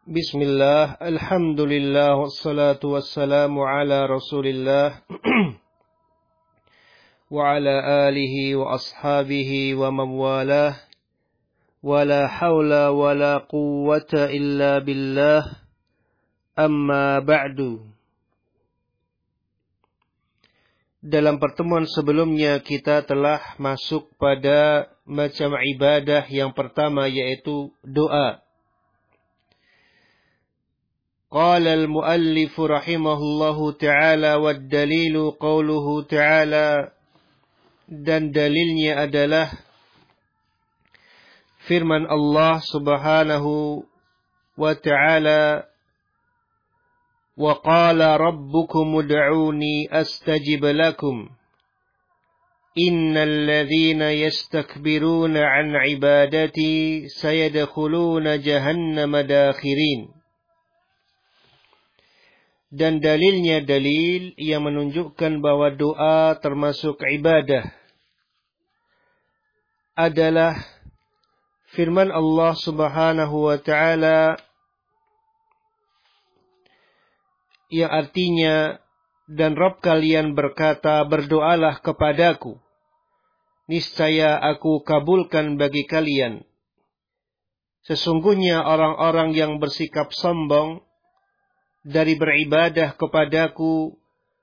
Bismillah, alhamdulillah, wassalatu wassalamu ala rasulillah wa ala alihi wa ashabihi wa mawalah wa la hawla wa la quwwata illa billah amma ba'du. Dalam pertemuan sebelumnya kita telah masuk pada macam ibadah yang pertama, yaitu doa. قال المؤلف رحمه الله تعالى والدليل قوله تعالى, dan dalilnya adalah firman Allah subhanahu wa ta'ala, وَقَالَ رَبُّكُمُ ادْعُونِي أَسْتَجِبْ لَكُمْ إِنَّ الَّذِينَ يَسْتَكْبِرُونَ عَنْ عِبَادَتِي سَيَدْخُلُونَ جَهَنَّمَ دَاخِرِينَ. Dan dalilnya dalil yang menunjukkan bahwa doa termasuk ibadah adalah firman Allah subhanahu wa ta'ala yang artinya, dan Rabb kalian berkata, berdoalah kepadaku, niscaya aku kabulkan bagi kalian. Sesungguhnya orang-orang yang bersikap sombong dari beribadah kepadaku,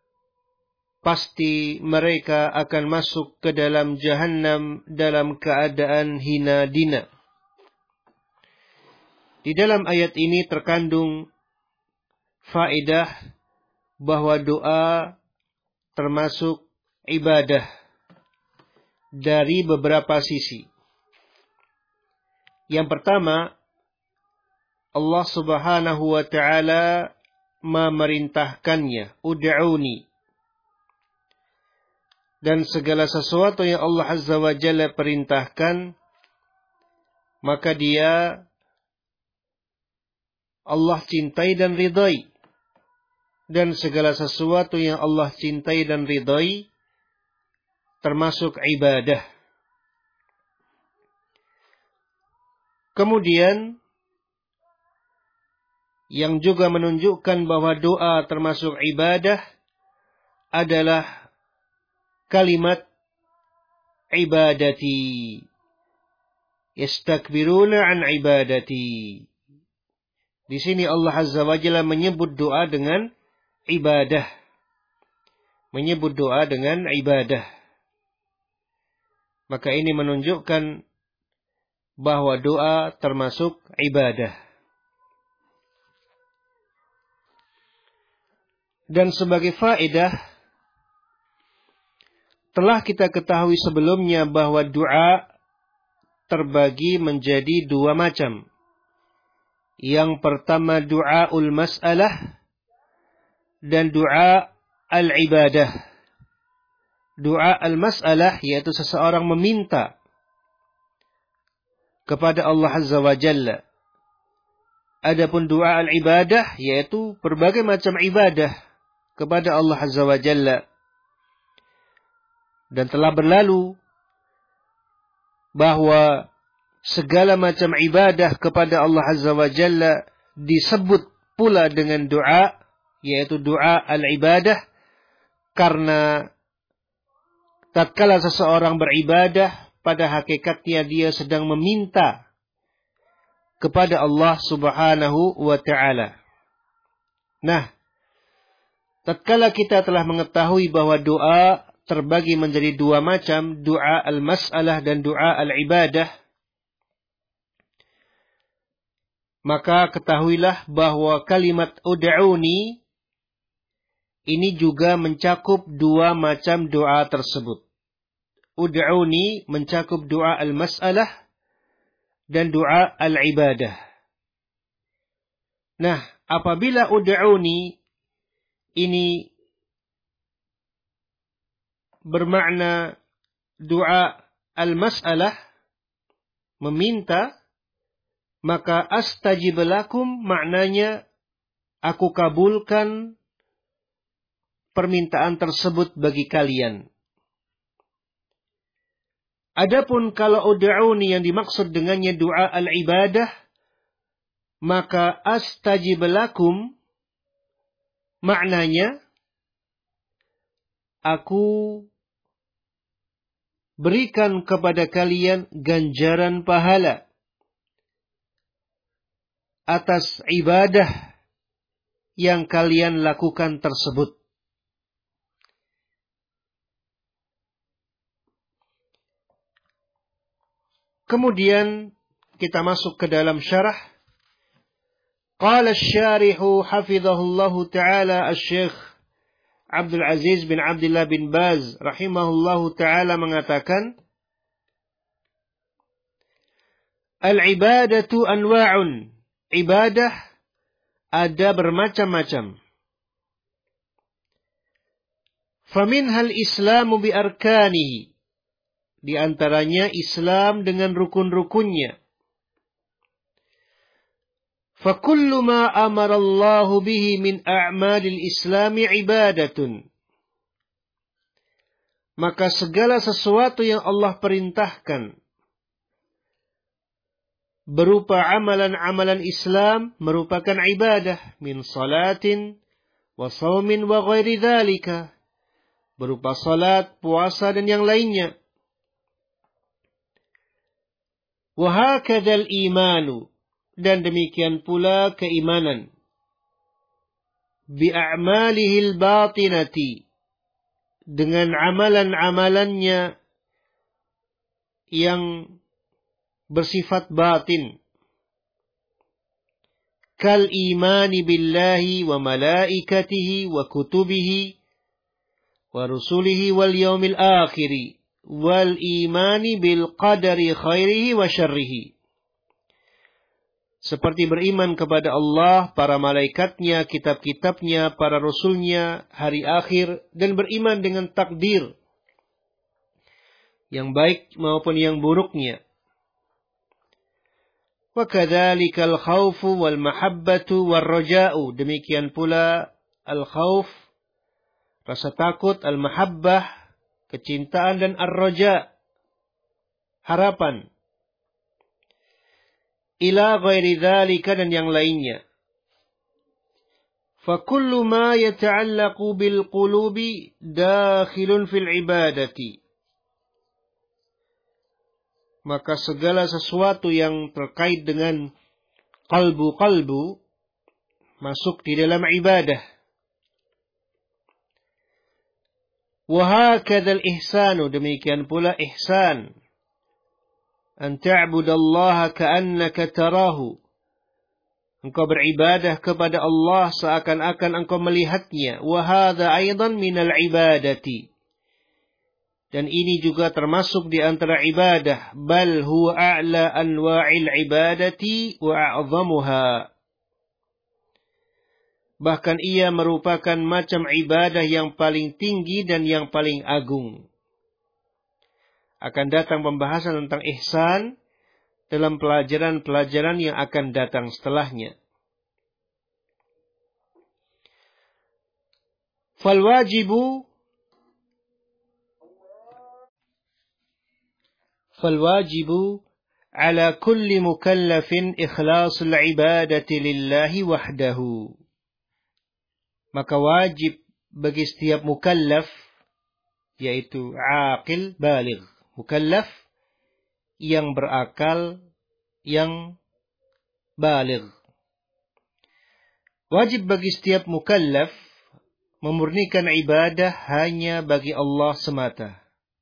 pasti mereka akan masuk ke dalam jahannam dalam keadaan hina dina. Di dalam ayat ini terkandung faedah bahwa doa termasuk ibadah dari beberapa sisi. Yang pertama, Allah subhanahu wa ta'ala memerintahkannya, ud'uni. Dan segala sesuatu yang Allah azza wa jalla perintahkan, maka dia Allah cintai dan ridai. Dan segala sesuatu yang Allah cintai dan ridai termasuk ibadah. Kemudian yang juga menunjukkan bahwa doa termasuk ibadah adalah kalimat ibadati. Yastakbiruna an ibadati. Di sini Allah azza wa jalla menyebut doa dengan ibadah. Menyebut doa dengan ibadah. Maka ini menunjukkan bahwa doa termasuk ibadah. Dan sebagai faedah, telah kita ketahui sebelumnya bahwa doa terbagi menjadi dua macam. Yang pertama doaul mas'alah dan doa al-ibadah. Doa al-mas'alah yaitu seseorang meminta kepada Allah azza wa jalla. Adapun doa al-ibadah yaitu berbagai macam ibadah kepada Allah azza wa jalla. Dan telah berlalu bahwa segala macam ibadah kepada Allah azza wa jalla disebut pula dengan doa, yaitu doa al-ibadah, karena tatkala seseorang beribadah, pada hakikatnya dia sedang meminta kepada Allah subhanahu wa ta'ala. Nah, tatkala kita telah mengetahui bahwa doa terbagi menjadi dua macam, doa al-mas'alah dan doa al-ibadah, maka ketahuilah bahwa kalimat ud'uni ini juga mencakup dua macam doa tersebut. Ud'uni mencakup doa al-mas'alah dan doa al-ibadah. Nah, apabila ud'uni ini bermakna doa al-mas'alah, meminta, maka astajib lakum maknanya aku kabulkan permintaan tersebut bagi kalian. Adapun kalau ud'uni yang dimaksud dengannya doa al-ibadah, maka astajib lakum maknanya aku berikan kepada kalian ganjaran pahala atas ibadah yang kalian lakukan tersebut. Kemudian kita masuk ke dalam syarah. Qala asy-syarihu hafizahullahu ta'ala asy-syekh Abdul Aziz bin Abdullah bin Baz rahimahullahu ta'ala mengatakan, al-ibadatu anwa'un. Ibadah ada bermacam-macam. Faminhal islamu bi arkanihi. Di antaranya Islam dengan rukun-rukunnya. Fakullu ma amarallahu bihi min a'malil islami ibadatun. Maka segala sesuatu yang Allah perintahkan berupa amalan-amalan Islam merupakan ibadah. Min salatin wa shaumin wa ghairi dzalika. Berupa salat, puasa dan yang lainnya. Wa hakadzal imanu. Dan demikian pula keimanan. Bi'a'malihil batinati. Dengan amalan-amalannya yang bersifat batin. Kal imani billahi wa malaikatihi wa kutubihi wa rusulihi wal yaumil akhiri. Wal imani bil qadari khairihi wa syarrihi. Seperti beriman kepada Allah, para malaikatnya, kitab-kitabnya, para rasulnya, hari akhir, dan beriman dengan takdir yang baik maupun yang buruknya. Wa kadzalikal khaufu wal mahabbatu war raja'u. Demikian pula al-khauf, rasa takut, al-mahabbah, kecintaan, dan ar-raja, harapan. Ila ghairi dzalika, dan yang lainnya. Fa kullu ma yata'allaqu bil qulubi dakhilun fil ibadati. Maka segala sesuatu yang terkait dengan kalbu-kalbu masuk di dalam ibadah. Wa hakadzal ihsanu. Demikian pula ihsan. An ta'budallaha ka'annaka tarahu. Engkau beribadah kepada Allah seakan-akan engkau melihatnya. Wa hadza aidan minal ibadati. Dan ini juga termasuk di antara ibadah. Bal huwa a'la anwa'il ibadati wa a'zamuha. Bahkan ia merupakan macam ibadah yang paling tinggi dan yang paling agung. Akan datang pembahasan tentang ihsan dalam pelajaran-pelajaran yang akan datang setelahnya. Falwajibu ala kulli mukallafin ikhlasul ibadati lillahi wahdahu. Maka wajib bagi setiap mukallaf, yaitu aqil baligh. Mukallaf yang berakal, yang baligh. Wajib bagi setiap mukallaf memurnikan ibadah hanya bagi Allah semata.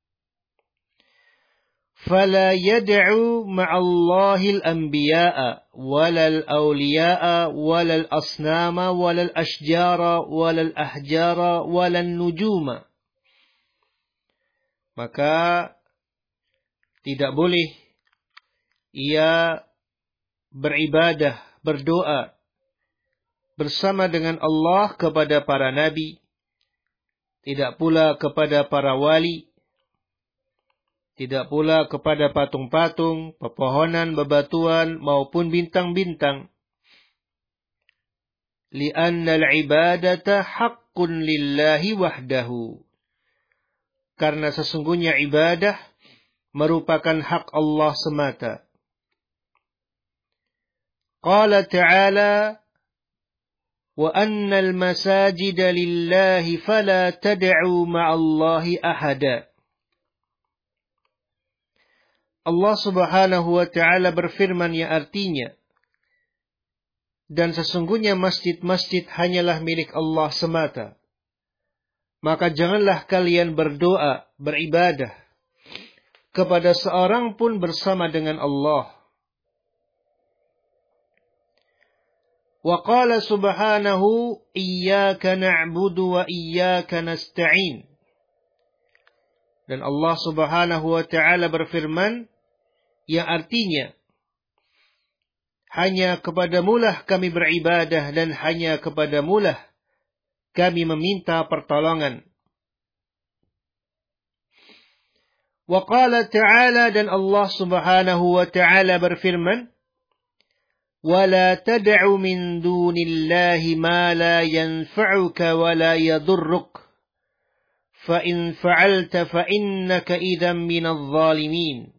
فَلَا يَدْعُوا مَعَ اللَّهِ الْأَنْبِيَاءَ وَلَا الْأَوْلِيَاءَ وَلَا الْأَصْنَامَ وَلَا الْأَشْجَارَ وَلَا الْأَحْجَارَ وَلَا النُّجُومَ. Maka tidak boleh ia beribadah, berdoa bersama dengan Allah kepada para nabi, tidak pula kepada para wali, tidak pula kepada patung-patung, pepohonan, bebatuan, maupun bintang-bintang. Li'anna al-ibadata haqqun lillahi wahdahu. Karena sesungguhnya ibadah merupakan hak Allah semata. Qala ta'ala wa annal masajida lillahi fala tad'u ma'allahi ahada. Allah Subhanahu wa ta'ala berfirman yang artinya, dan sesungguhnya masjid-masjid hanyalah milik Allah semata. Maka janganlah kalian berdoa, beribadah kepada seorang pun bersama dengan Allah. Wa qala subhanahu iyyaka na'budu wa iyyaka nasta'in. Dan Allah Subhanahu wa ta'ala berfirman yang artinya, hanya kepadamulah kami beribadah dan hanya kepadamulah kami meminta pertolongan. Wa qala ta'ala, dan Allah Subhanahu wa ta'ala berfirman, wa la tad'u min dunillahi ma la yanfa'uka wa la yadurruk, fa in fa'alta fa innaka idzan minadh dhalimin.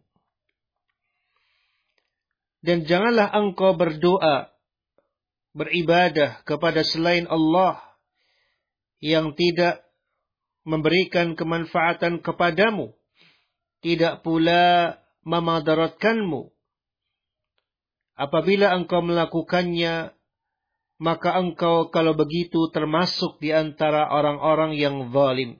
Dan janganlah engkau berdoa, beribadah kepada selain Allah yang tidak memberikan kemanfaatan kepadamu, tidak pula memadaratkanmu. Apabila engkau melakukannya, maka engkau kalau begitu termasuk di antara orang-orang yang zalim.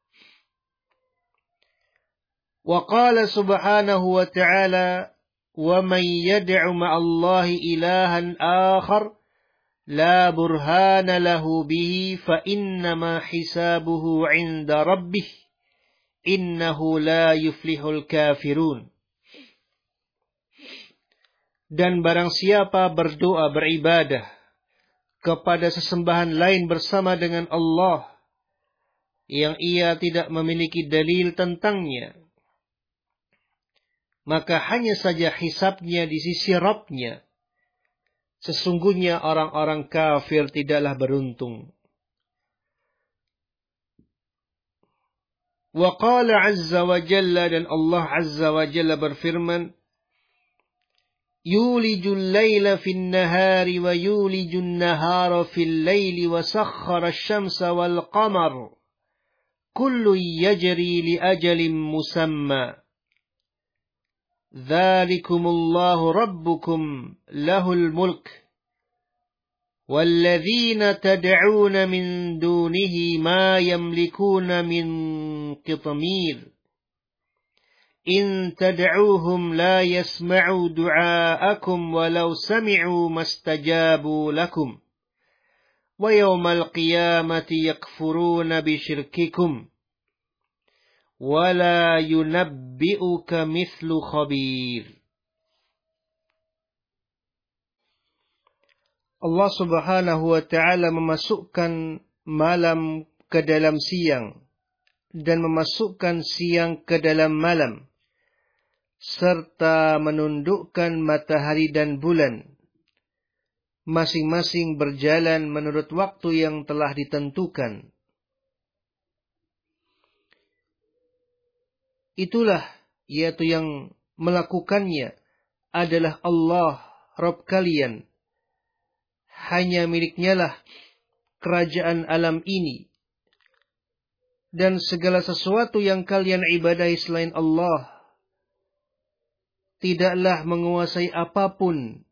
Wa qala subhanahu wa ta'ala, وَمَنْ يَدْعُ مَعَ اللَّهِ إِلَهًا آخَرَ لَا بُرْهَانَ لَهُ بِهِ فَإِنَّمَا حِسَابُهُ عِنْدَ رَبِّهِ إِنَّهُ لَا يُفْلِحُ الْكَافِرُونَ. Dan barang siapa berdoa, beribadah kepada sesembahan lain bersama dengan Allah yang ia tidak memiliki dalil tentangnya, maka hanya saja hisabnya di sisi Rabb-Nya. Sesungguhnya orang-orang kafir tidaklah beruntung. Wa qala azza wa jalla, dan Allah azza wa jalla berfirman, yulijul layla fin nahari wa yulijul nahara fil layli wa sakhkhara asy-syamsa wal qamar kullu yajri li ajalin musamma. Dzalikumullahu rabbukum lahul mulk walladzina tad'una min dunihi ma yamlikuna min qitmir in tad'uuhum la yasma'u du'aakum walau sami'u mastajabu lakum wa yawmal qiyamati yakfuruna bisyirkikum wala yunabbi'uka mithlu khabir. Allah Subhanahu wa ta'ala memasukkan malam ke dalam siang dan memasukkan siang ke dalam malam, serta menundukkan matahari dan bulan, masing-masing berjalan menurut waktu yang telah ditentukan. Itulah, yaitu yang melakukannya adalah Allah, Rabb kalian. Hanya miliknya lah kerajaan alam ini. Dan segala sesuatu yang kalian ibadahi selain Allah tidaklah menguasai apapun.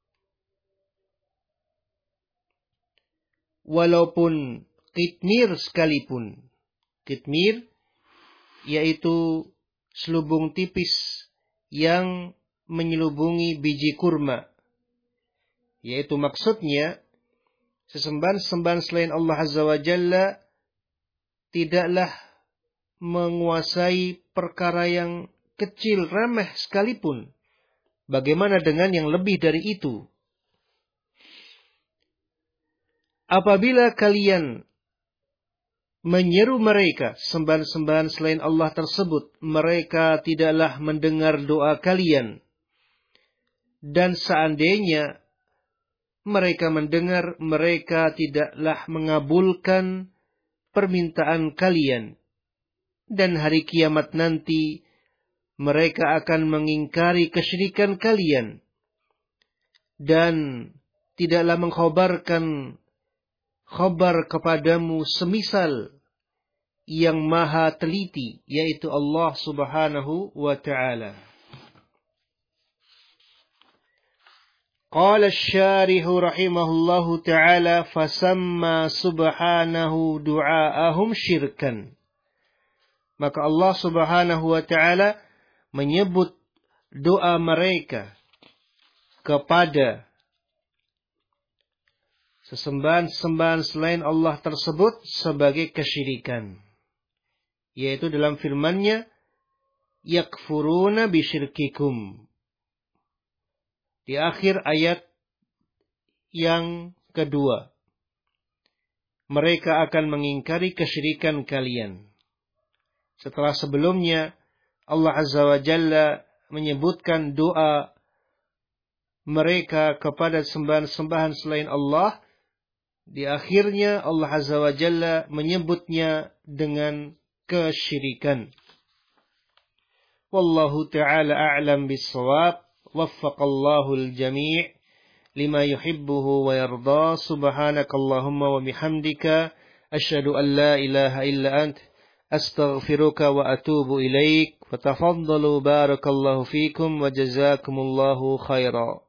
Walaupun qitmir sekalipun. Qitmir yaitu selubung tipis yang menyelubungi biji kurma. Yaitu maksudnya, sesembahan-sembahan selain Allah Azza wa Jalla tidaklah menguasai perkara yang kecil, remeh sekalipun. Bagaimana dengan yang lebih dari itu? Apabila kalian menyeru mereka, sembahan-sembahan selain Allah tersebut, mereka tidaklah mendengar doa kalian. Dan seandainya mereka mendengar, mereka tidaklah mengabulkan permintaan kalian. Dan hari kiamat nanti, mereka akan mengingkari kesyirikan kalian. dan tidaklah mengkhabarkan khabar kepadamu semisal yang maha teliti, yaitu Allah subhanahu wa ta'ala. Qala asy-syarihu rahimahullahu ta'ala fasamma subhanahu du'aahum syirkan. Maka Allah subhanahu wa ta'ala menyebut doa mereka kepada sesembahan-sembahan selain Allah tersebut sebagai kesyirikan. Yaitu dalam firman-Nya, yakfuruna bisyirkikum. Di akhir ayat yang kedua. Mereka akan mengingkari kesyirikan kalian. Setelah sebelumnya Allah Azza wa Jalla menyebutkan doa mereka kepada sembahan-sembahan selain Allah, di akhirnya Allah Azza wa Jalla menyebutnya dengan kesyirikan. Wallahu ta'ala a'lam bis-shawab. Waffaqallahu al-jami' lima yuhibbuhu wa yarda. Subhanakallahumma wa bihamdika asyhadu an la ilaha illa ant astaghfiruka wa atubu ilaik. Wa tafaddalu barakallahu fikum wa jazakumullahu khaira.